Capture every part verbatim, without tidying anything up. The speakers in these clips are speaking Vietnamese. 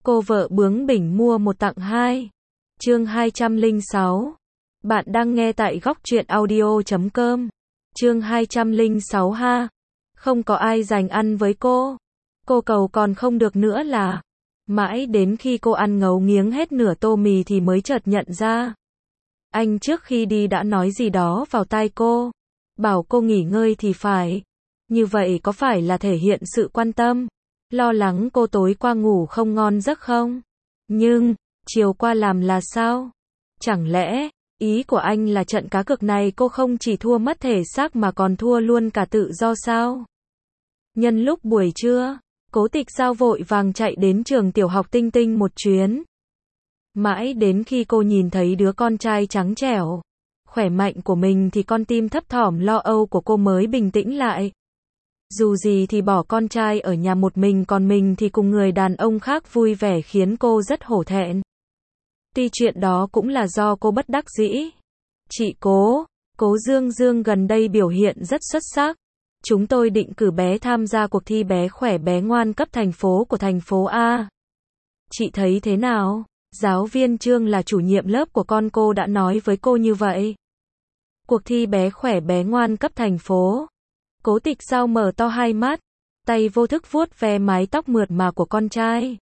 Cô vợ bướng bỉnh mua một tặng hai. Chương hai trăm lẻ sáu. Bạn đang nghe tại góc truyện audio chấm com. Chương hai trăm lẻ sáu ha. Không có ai giành ăn với cô. Cô cầu còn không được nữa là. Mãi đến khi cô ăn ngấu nghiến hết nửa tô mì thì mới chợt nhận ra. Anh trước khi đi đã nói gì đó vào tai cô. Bảo cô nghỉ ngơi thì phải. Như vậy có phải là thể hiện sự quan tâm? Lo lắng cô tối qua ngủ không ngon giấc không? Nhưng, chiều qua làm là sao? Chẳng lẽ, ý của anh là trận cá cược này cô không chỉ thua mất thể xác mà còn thua luôn cả tự do sao? Nhân lúc buổi trưa, Cố Tịch Giao vội vàng chạy đến trường tiểu học Tinh Tinh một chuyến. Mãi đến khi cô nhìn thấy đứa con trai trắng trẻo, khỏe mạnh của mình thì con tim thấp thỏm lo âu của cô mới bình tĩnh lại. Dù gì thì bỏ con trai ở nhà một mình còn mình thì cùng người đàn ông khác vui vẻ khiến cô rất hổ thẹn. Tuy chuyện đó cũng là do cô bất đắc dĩ. Chị Cố, Cố Dương Dương gần đây biểu hiện rất xuất sắc. Chúng tôi định cử bé tham gia cuộc thi bé khỏe bé ngoan cấp thành phố của thành phố A. Chị thấy thế nào? Giáo viên Trương là chủ nhiệm lớp của con cô đã nói với cô như vậy. Cuộc thi bé khỏe bé ngoan cấp thành phố. Cố Tịch Giao mở to hai mắt, tay vô thức vuốt ve mái tóc mượt mà của con trai.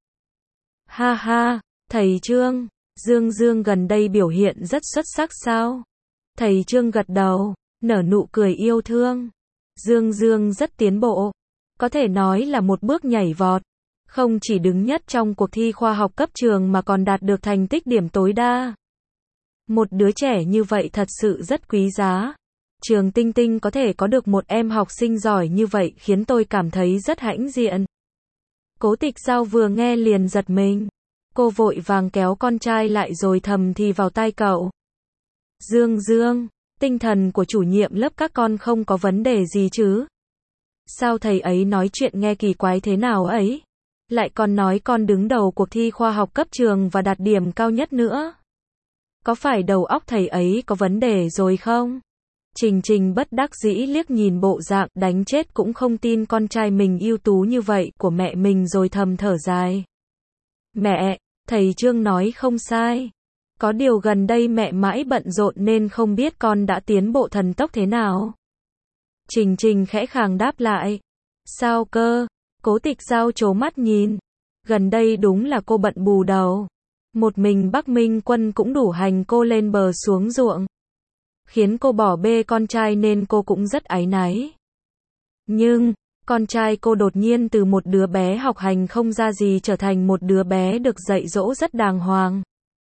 Ha ha, thầy Trương, Dương Dương gần đây biểu hiện rất xuất sắc sao? Thầy Trương gật đầu, nở nụ cười yêu thương. Dương Dương rất tiến bộ, có thể nói là một bước nhảy vọt. Không chỉ đứng nhất trong cuộc thi khoa học cấp trường mà còn đạt được thành tích điểm tối đa. Một đứa trẻ như vậy thật sự rất quý giá. Trường Tinh Tinh có thể có được một em học sinh giỏi như vậy khiến tôi cảm thấy rất hãnh diện. Cố Tịch Giao vừa nghe liền giật mình. Cô vội vàng kéo con trai lại rồi thầm thì vào tai cậu. Dương Dương, tinh thần của chủ nhiệm lớp các con không có vấn đề gì chứ? Sao thầy ấy nói chuyện nghe kỳ quái thế nào ấy? Lại còn nói con đứng đầu cuộc thi khoa học cấp trường và đạt điểm cao nhất nữa. Có phải đầu óc thầy ấy có vấn đề rồi không? Trình Trình bất đắc dĩ liếc nhìn bộ dạng đánh chết cũng không tin con trai mình ưu tú như vậy của mẹ mình rồi thầm thở dài. Mẹ, thầy Trương nói không sai. Có điều gần đây mẹ mãi bận rộn nên không biết con đã tiến bộ thần tốc thế nào. Trình Trình khẽ khàng đáp lại. Sao cơ? Cố Tịch Giao trố mắt nhìn. Gần đây đúng là cô bận bù đầu. Một mình Bắc Minh Quân cũng đủ hành cô lên bờ xuống ruộng. Khiến cô bỏ bê con trai nên cô cũng rất áy náy. Nhưng, con trai cô đột nhiên từ một đứa bé học hành không ra gì trở thành một đứa bé được dạy dỗ rất đàng hoàng.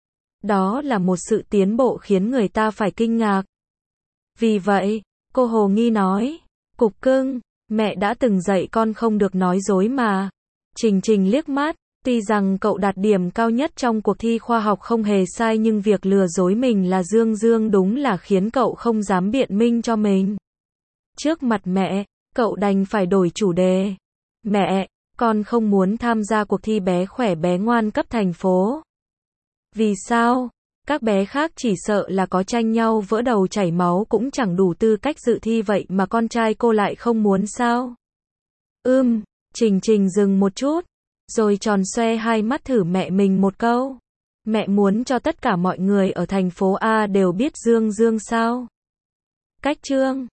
Đó là một sự tiến bộ khiến người ta phải kinh ngạc. Vì vậy, cô hồ nghi nói, Cục Cưng, mẹ đã từng dạy con không được nói dối mà. Trình Trình liếc mắt, tuy rằng cậu đạt điểm cao nhất trong cuộc thi khoa học không hề sai nhưng việc lừa dối mình là Dương Dương đúng là khiến cậu không dám biện minh cho mình. Trước mặt mẹ, cậu đành phải đổi chủ đề. Mẹ, con không muốn tham gia cuộc thi bé khỏe bé ngoan cấp thành phố. Vì sao? Các bé khác chỉ sợ là có tranh nhau vỡ đầu chảy máu cũng chẳng đủ tư cách dự thi vậy mà con trai cô lại không muốn sao? Ưm, Trình Trình dừng một chút, rồi tròn xoe hai mắt thử mẹ mình một câu. Mẹ muốn cho tất cả mọi người ở thành phố A đều biết Dương Dương sao? Cách Trương,